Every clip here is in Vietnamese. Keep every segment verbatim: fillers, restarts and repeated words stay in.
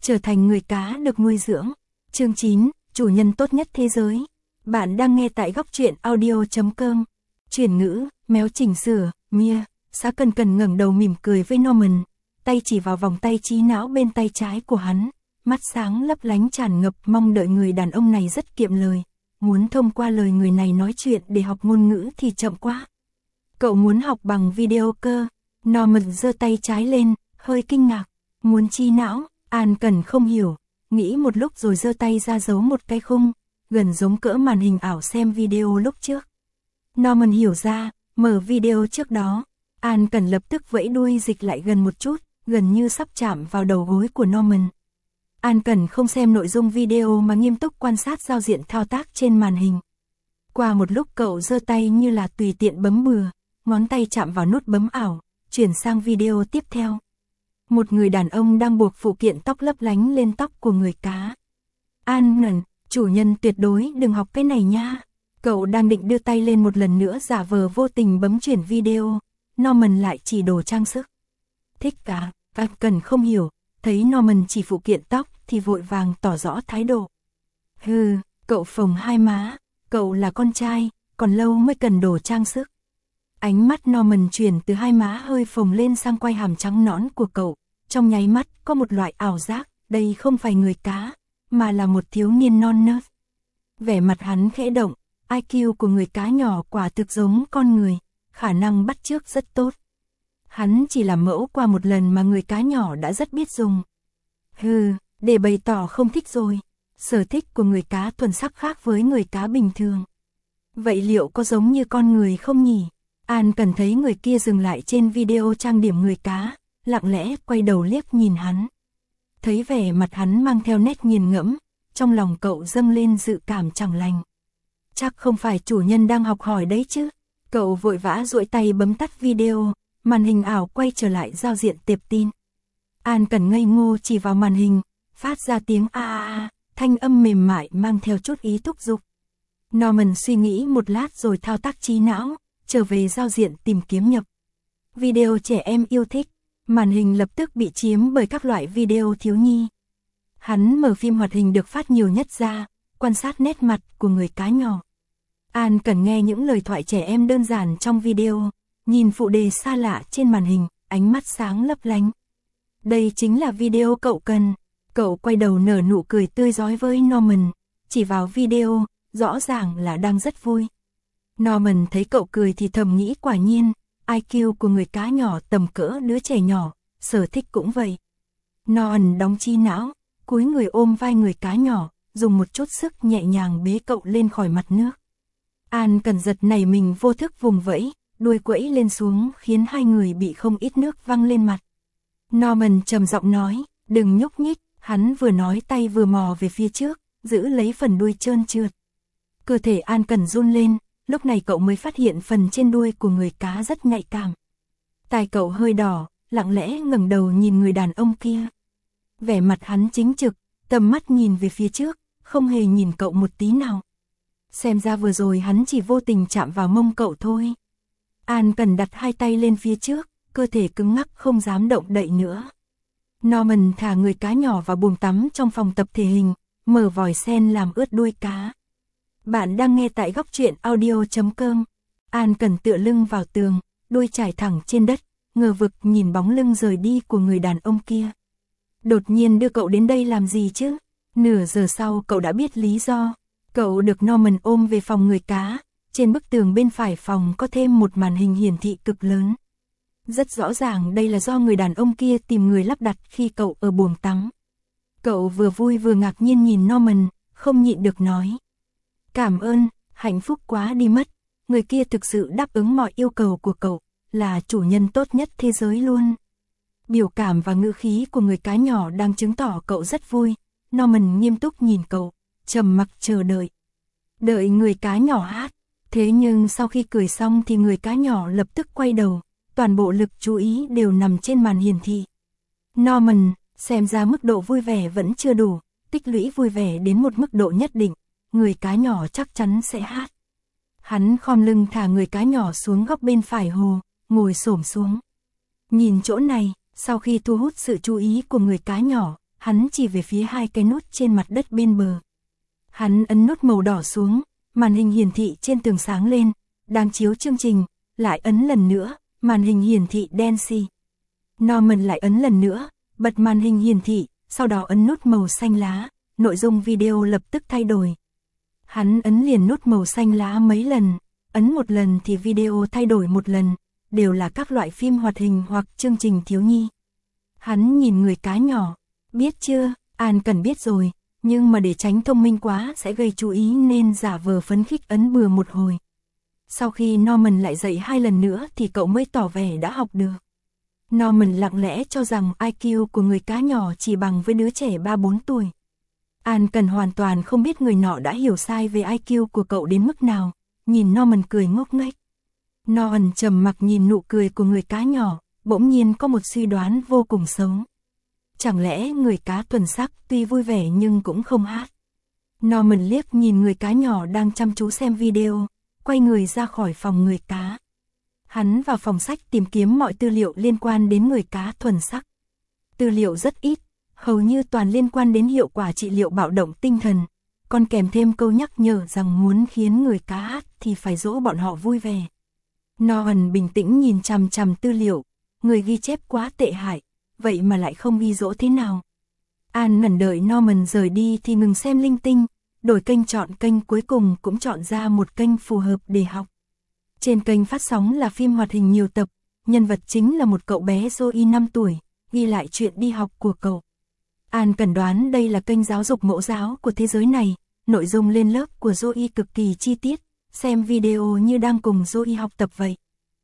trở thành người cá được nuôi dưỡng. Chương chín, chủ nhân tốt nhất thế giới. Bạn đang nghe tại góc truyện audio chấm com. Chuyển ngữ, méo chỉnh sửa, Mia. Xã Cần Cần ngẩng đầu mỉm cười với Norman, tay chỉ vào vòng tay trí não bên tay trái của hắn, mắt sáng lấp lánh tràn ngập mong đợi. Người đàn ông này rất kiệm lời, muốn thông qua lời người này nói chuyện để học ngôn ngữ thì chậm quá. Cậu muốn học bằng video cơ? Norman giơ tay trái lên, hơi kinh ngạc. Muốn trí não? An Cần không hiểu, nghĩ một lúc rồi giơ tay ra giấu một cái khung, gần giống cỡ màn hình ảo xem video lúc trước. Norman hiểu ra, mở video trước đó. An Cần lập tức vẫy đuôi dịch lại gần một chút, gần như sắp chạm vào đầu gối của Norman. An Cần không xem nội dung video mà nghiêm túc quan sát giao diện thao tác trên màn hình. Qua một lúc cậu giơ tay như là tùy tiện bấm bừa, ngón tay chạm vào nút bấm ảo, chuyển sang video tiếp theo. Một người đàn ông đang buộc phụ kiện tóc lấp lánh lên tóc của người cá. An Cần, chủ nhân tuyệt đối đừng học cái này nha. Cậu đang định đưa tay lên một lần nữa giả vờ vô tình bấm chuyển video. Norman lại chỉ đồ trang sức. Thích cả, An Cần không hiểu, thấy Norman chỉ phụ kiện tóc thì vội vàng tỏ rõ thái độ. Hừ, cậu phồng hai má, cậu là con trai, còn lâu mới cần đồ trang sức. Ánh mắt Norman chuyển từ hai má hơi phồng lên sang quai hàm trắng nõn của cậu, trong nháy mắt có một loại ảo giác, đây không phải người cá, mà là một thiếu niên non nớt. Vẻ mặt hắn khẽ động, i kiu của người cá nhỏ quả thực giống con người, khả năng bắt chước rất tốt. Hắn chỉ làm mẫu qua một lần mà người cá nhỏ đã rất biết dùng. Hừ, để bày tỏ không thích rồi. Sở thích của người cá thuần sắc khác với người cá bình thường. Vậy liệu có giống như con người không nhỉ? An Cần thấy người kia dừng lại trên video trang điểm người cá, lặng lẽ quay đầu liếc nhìn hắn. Thấy vẻ mặt hắn mang theo nét nghiền ngẫm, trong lòng cậu dâng lên dự cảm chẳng lành. Chắc không phải chủ nhân đang học hỏi đấy chứ? Cậu vội vã duỗi tay bấm tắt video, màn hình ảo quay trở lại giao diện tệp tin. An Cần ngây ngô chỉ vào màn hình, phát ra tiếng a a a, thanh âm mềm mại mang theo chút ý thúc giục. Norman suy nghĩ một lát rồi thao tác trí não, trở về giao diện tìm kiếm nhập. Video trẻ em yêu thích, màn hình lập tức bị chiếm bởi các loại video thiếu nhi. Hắn mở phim hoạt hình được phát nhiều nhất ra, quan sát nét mặt của người cá nhỏ. An Cần nghe những lời thoại trẻ em đơn giản trong video, nhìn phụ đề xa lạ trên màn hình, ánh mắt sáng lấp lánh. Đây chính là video cậu cần. Cậu quay đầu nở nụ cười tươi rói với Norman, chỉ vào video, rõ ràng là đang rất vui. Norman thấy cậu cười thì thầm nghĩ quả nhiên, i kiu của người cá nhỏ tầm cỡ đứa trẻ nhỏ, sở thích cũng vậy. Norman đóng trí não, cúi người ôm vai người cá nhỏ, dùng một chút sức nhẹ nhàng bế cậu lên khỏi mặt nước. An Cần giật nảy mình vô thức vùng vẫy, đuôi quẫy lên xuống khiến hai người bị không ít nước văng lên mặt. Norman trầm giọng nói, đừng nhúc nhích, hắn vừa nói tay vừa mò về phía trước, giữ lấy phần đuôi trơn trượt. Cơ thể An Cần run lên, lúc này cậu mới phát hiện phần trên đuôi của người cá rất nhạy cảm. Tai cậu hơi đỏ, lặng lẽ ngẩng đầu nhìn người đàn ông kia. Vẻ mặt hắn chính trực, tầm mắt nhìn về phía trước, không hề nhìn cậu một tí nào. Xem ra vừa rồi hắn chỉ vô tình chạm vào mông cậu thôi. An Cần đặt hai tay lên phía trước, cơ thể cứng ngắc không dám động đậy nữa. Norman thả người cá nhỏ vào buồng tắm trong phòng tập thể hình, mở vòi sen làm ướt đuôi cá. Bạn đang nghe tại góc truyện audio chấm com. An Cần tựa lưng vào tường, đuôi trải thẳng trên đất, ngờ vực nhìn bóng lưng rời đi của người đàn ông kia. Đột nhiên đưa cậu đến đây làm gì chứ? Nửa giờ sau cậu đã biết lý do. Cậu được Norman ôm về phòng người cá, trên bức tường bên phải phòng có thêm một màn hình hiển thị cực lớn. Rất rõ ràng đây là do người đàn ông kia tìm người lắp đặt khi cậu ở buồng tắm. Cậu vừa vui vừa ngạc nhiên nhìn Norman, không nhịn được nói. Cảm ơn, hạnh phúc quá đi mất, người kia thực sự đáp ứng mọi yêu cầu của cậu, là chủ nhân tốt nhất thế giới luôn. Biểu cảm và ngữ khí của người cá nhỏ đang chứng tỏ cậu rất vui. Norman nghiêm túc nhìn cậu, trầm mặc chờ đợi. Đợi người cá nhỏ hát, thế nhưng sau khi cười xong thì người cá nhỏ lập tức quay đầu, toàn bộ lực chú ý đều nằm trên màn hiển thị. Norman, xem ra mức độ vui vẻ vẫn chưa đủ, tích lũy vui vẻ đến một mức độ nhất định, người cá nhỏ chắc chắn sẽ hát. Hắn khom lưng thả người cá nhỏ xuống góc bên phải hồ, ngồi xổm xuống. Nhìn chỗ này, sau khi thu hút sự chú ý của người cá nhỏ, hắn chỉ về phía hai cái nút trên mặt đất bên bờ. Hắn ấn nút màu đỏ xuống, màn hình hiển thị trên tường sáng lên, đang chiếu chương trình, lại ấn lần nữa, màn hình hiển thị đen xì. Norman lại ấn lần nữa, bật màn hình hiển thị, sau đó ấn nút màu xanh lá, nội dung video lập tức thay đổi. Hắn ấn liền nút màu xanh lá mấy lần, ấn một lần thì video thay đổi một lần, đều là các loại phim hoạt hình hoặc chương trình thiếu nhi. Hắn nhìn người cá nhỏ, biết chưa, An Cần biết rồi, nhưng mà để tránh thông minh quá sẽ gây chú ý nên giả vờ phấn khích ấn bừa một hồi. Sau khi Norman lại dạy hai lần nữa thì cậu mới tỏ vẻ đã học được. Norman lặng lẽ cho rằng i kiu của người cá nhỏ chỉ bằng với đứa trẻ ba bốn tuổi. An Cần hoàn toàn không biết người nọ đã hiểu sai về i kiu của cậu đến mức nào, nhìn Norman cười ngốc nghếch. Norman trầm mặc nhìn nụ cười của người cá nhỏ, bỗng nhiên có một suy đoán vô cùng xấu. Chẳng lẽ người cá thuần sắc tuy vui vẻ nhưng cũng không hát? Norman liếc nhìn người cá nhỏ đang chăm chú xem video, quay người ra khỏi phòng người cá. Hắn vào phòng sách tìm kiếm mọi tư liệu liên quan đến người cá thuần sắc. Tư liệu rất ít, hầu như toàn liên quan đến hiệu quả trị liệu bạo động tinh thần, còn kèm thêm câu nhắc nhở rằng muốn khiến người cá hát thì phải dỗ bọn họ vui vẻ. Norman bình tĩnh nhìn chằm chằm tư liệu, người ghi chép quá tệ hại, vậy mà lại không ghi dỗ thế nào. An ngẩn đợi Norman rời đi thì ngừng xem linh tinh, đổi kênh chọn kênh cuối cùng cũng chọn ra một kênh phù hợp để học. Trên kênh phát sóng là phim hoạt hình nhiều tập, nhân vật chính là một cậu bé Zoe năm tuổi, ghi lại chuyện đi học của cậu. An Cần đoán đây là kênh giáo dục mẫu giáo của thế giới này, nội dung lên lớp của Zoe cực kỳ chi tiết, xem video như đang cùng Zoe học tập vậy.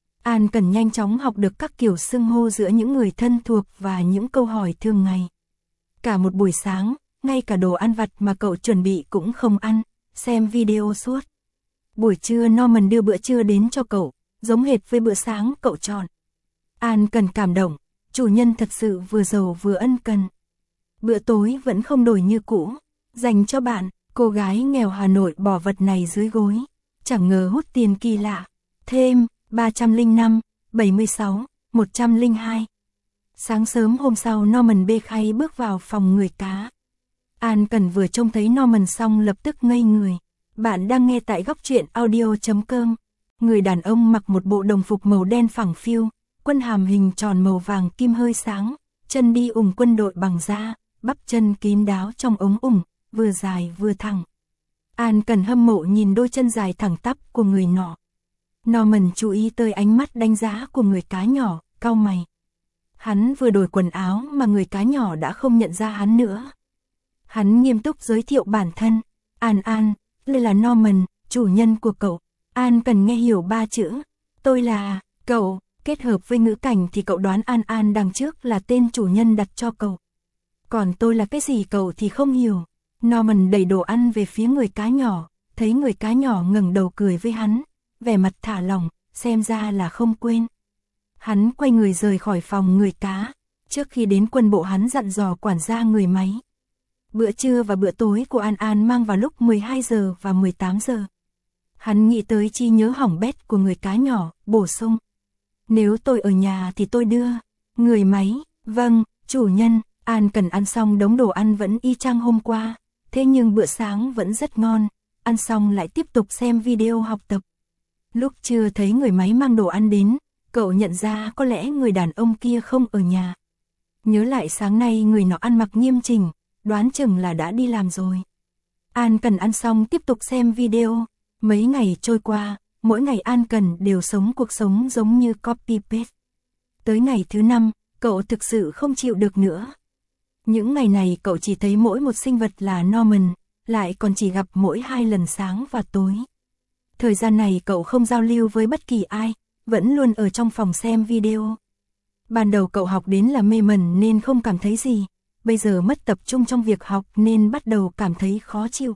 An Cần nhanh chóng học được các kiểu xưng hô giữa những người thân thuộc và những câu hỏi thường ngày. Cả một buổi sáng, ngay cả đồ ăn vặt mà cậu chuẩn bị cũng không ăn, xem video suốt. Buổi trưa Norman đưa bữa trưa đến cho cậu, giống hệt với bữa sáng cậu chọn. An Cần cảm động, chủ nhân thật sự vừa giàu vừa ân cần. Bữa tối vẫn không đổi như cũ, dành cho bạn, cô gái nghèo Hà Nội bỏ vật này dưới gối, chẳng ngờ hút tiền kỳ lạ. Thêm ba trăm lẻ năm, bảy mươi sáu, một trăm lẻ hai. Sáng sớm hôm sau Norman bê khay bước vào phòng người cá. An Cần vừa trông thấy Norman xong lập tức ngây người. Bạn đang nghe tại góc truyện audio chấm com. Người đàn ông mặc một bộ đồng phục màu đen phẳng phiu, quân hàm hình tròn màu vàng kim hơi sáng, chân đi ủng quân đội bằng da, bắp chân kín đáo trong ống ủng, vừa dài vừa thẳng. An Cần hâm mộ nhìn đôi chân dài thẳng tắp của người nọ. Norman chú ý tới ánh mắt đánh giá của người cá nhỏ, cau mày. Hắn vừa đổi quần áo mà người cá nhỏ đã không nhận ra hắn nữa. Hắn nghiêm túc giới thiệu bản thân. An An, đây là Norman, chủ nhân của cậu. An Cần nghe hiểu ba chữ. Tôi là, cậu, kết hợp với ngữ cảnh thì cậu đoán An An đằng trước là tên chủ nhân đặt cho cậu. Còn tôi là cái gì cậu thì không hiểu. Norman đẩy đồ ăn về phía người cá nhỏ, thấy người cá nhỏ ngẩng đầu cười với hắn, vẻ mặt thả lỏng, xem ra là không quên. Hắn quay người rời khỏi phòng người cá, trước khi đến quân bộ hắn dặn dò quản gia người máy. Bữa trưa và bữa tối của An An mang vào lúc mười hai giờ và mười tám giờ. Hắn nghĩ tới trí nhớ hỏng bét của người cá nhỏ, bổ sung. Nếu tôi ở nhà thì tôi đưa. Người máy, vâng, chủ nhân. An Cần ăn xong đống đồ ăn vẫn y chang hôm qua, thế nhưng bữa sáng vẫn rất ngon, ăn xong lại tiếp tục xem video học tập. Lúc trưa thấy người máy mang đồ ăn đến, cậu nhận ra có lẽ người đàn ông kia không ở nhà. Nhớ lại sáng nay người nọ ăn mặc nghiêm chỉnh, đoán chừng là đã đi làm rồi. An Cần ăn xong tiếp tục xem video, mấy ngày trôi qua, mỗi ngày An Cần đều sống cuộc sống giống như copy paste. Tới ngày thứ năm, cậu thực sự không chịu được nữa. Những ngày này cậu chỉ thấy mỗi một sinh vật là Norman, lại còn chỉ gặp mỗi hai lần sáng và tối. Thời gian này cậu không giao lưu với bất kỳ ai, vẫn luôn ở trong phòng xem video. Ban đầu cậu học đến là mê mẩn nên không cảm thấy gì, bây giờ mất tập trung trong việc học nên bắt đầu cảm thấy khó chịu.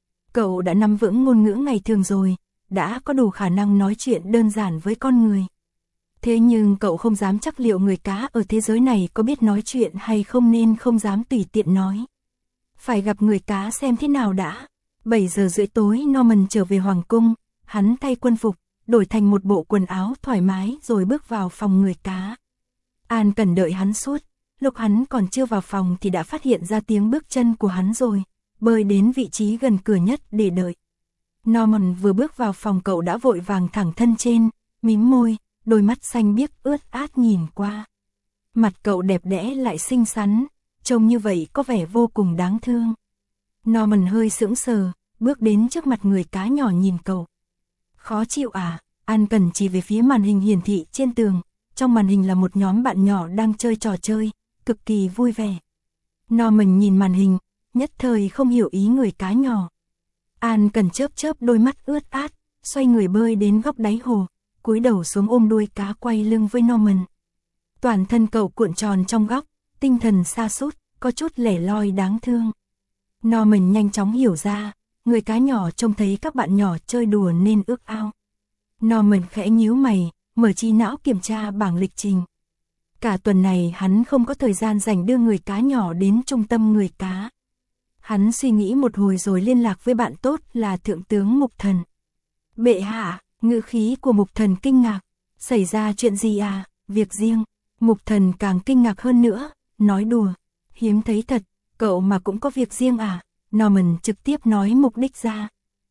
Cậu đã nắm vững ngôn ngữ ngày thường rồi, đã có đủ khả năng nói chuyện đơn giản với con người. Thế nhưng cậu không dám chắc liệu người cá ở thế giới này có biết nói chuyện hay không nên không dám tùy tiện nói. Phải gặp người cá xem thế nào đã. bảy giờ rưỡi tối Norman trở về Hoàng cung, hắn thay quân phục, đổi thành một bộ quần áo thoải mái rồi bước vào phòng người cá. An Cần đợi hắn suốt, Lúc hắn còn chưa vào phòng thì đã phát hiện ra tiếng bước chân của hắn rồi, bơi đến vị trí gần cửa nhất để đợi. Norman vừa bước vào phòng cậu đã vội vàng thẳng thân trên, mím môi, đôi mắt xanh biếc ướt át nhìn qua. Mặt cậu đẹp đẽ lại xinh xắn, trông như vậy có vẻ vô cùng đáng thương. Norman hơi sững sờ, bước đến trước mặt người cá nhỏ nhìn cậu. Khó chịu à? An Cần chỉ về phía màn hình hiển thị trên tường, trong màn hình là một nhóm bạn nhỏ đang chơi trò chơi, cực kỳ vui vẻ. Norman nhìn màn hình, nhất thời không hiểu ý người cá nhỏ. An Cần chớp chớp đôi mắt ướt át, xoay người bơi đến góc đáy hồ, cúi đầu xuống ôm đuôi cá quay lưng với Norman. Toàn thân cậu cuộn tròn trong góc, tinh thần sa sút, có chút lẻ loi đáng thương. Norman nhanh chóng hiểu ra, người cá nhỏ trông thấy các bạn nhỏ chơi đùa nên ước ao. Norman khẽ nhíu mày, mở trí não kiểm tra bảng lịch trình. Cả tuần này hắn không có thời gian dành đưa người cá nhỏ đến trung tâm người cá. Hắn suy nghĩ một hồi rồi liên lạc với bạn tốt là Thượng tướng Mục Thần. Bệ hạ, ngữ khí của Mục Thần kinh ngạc. Xảy ra chuyện gì à? Việc riêng. Mục Thần càng kinh ngạc hơn nữa, nói đùa. Hiếm thấy thật, cậu mà cũng có việc riêng à? Norman trực tiếp nói mục đích ra.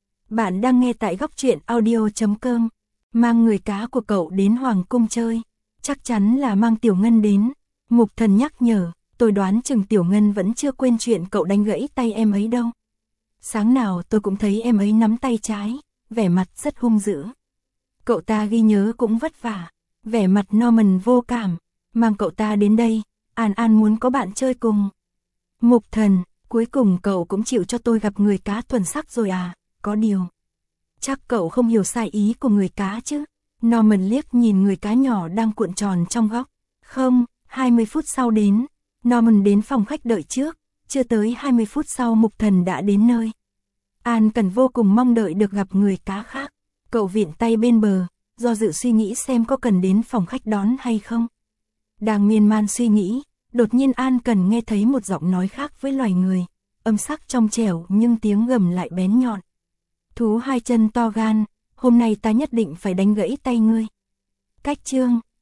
Bạn đang nghe tại góc truyện audio chấm com. Mang người cá của cậu đến Hoàng cung chơi. Chắc chắn là mang Tiểu Ngân đến. Mục Thần nhắc nhở, tôi đoán chừng Tiểu Ngân vẫn chưa quên chuyện cậu đánh gãy tay em ấy đâu. Sáng nào tôi cũng thấy em ấy nắm tay trái, vẻ mặt rất hung dữ. Cậu ta ghi nhớ cũng vất vả. Vẻ mặt Norman vô cảm. Mang cậu ta đến đây, An An muốn có bạn chơi cùng. Mục Thần, cuối cùng cậu cũng chịu cho tôi gặp người cá thuần sắc rồi à? Có điều, chắc cậu không hiểu sai ý của người cá chứ? Norman liếc nhìn người cá nhỏ đang cuộn tròn trong góc. Không, hai mươi phút sau đến. Norman đến phòng khách đợi trước, chưa tới hai mươi phút sau Mục Thần đã đến nơi. An Cần vô cùng mong đợi được gặp người cá khác. Cậu vịn tay bên bờ, do dự suy nghĩ xem có cần đến phòng khách đón hay không. Đang miên man suy nghĩ, đột nhiên An Cần nghe thấy một giọng nói khác với loài người, âm sắc trong trẻo nhưng tiếng gầm lại bén nhọn. Thú hai chân to gan, hôm nay ta nhất định phải đánh gãy tay ngươi. Cách chương,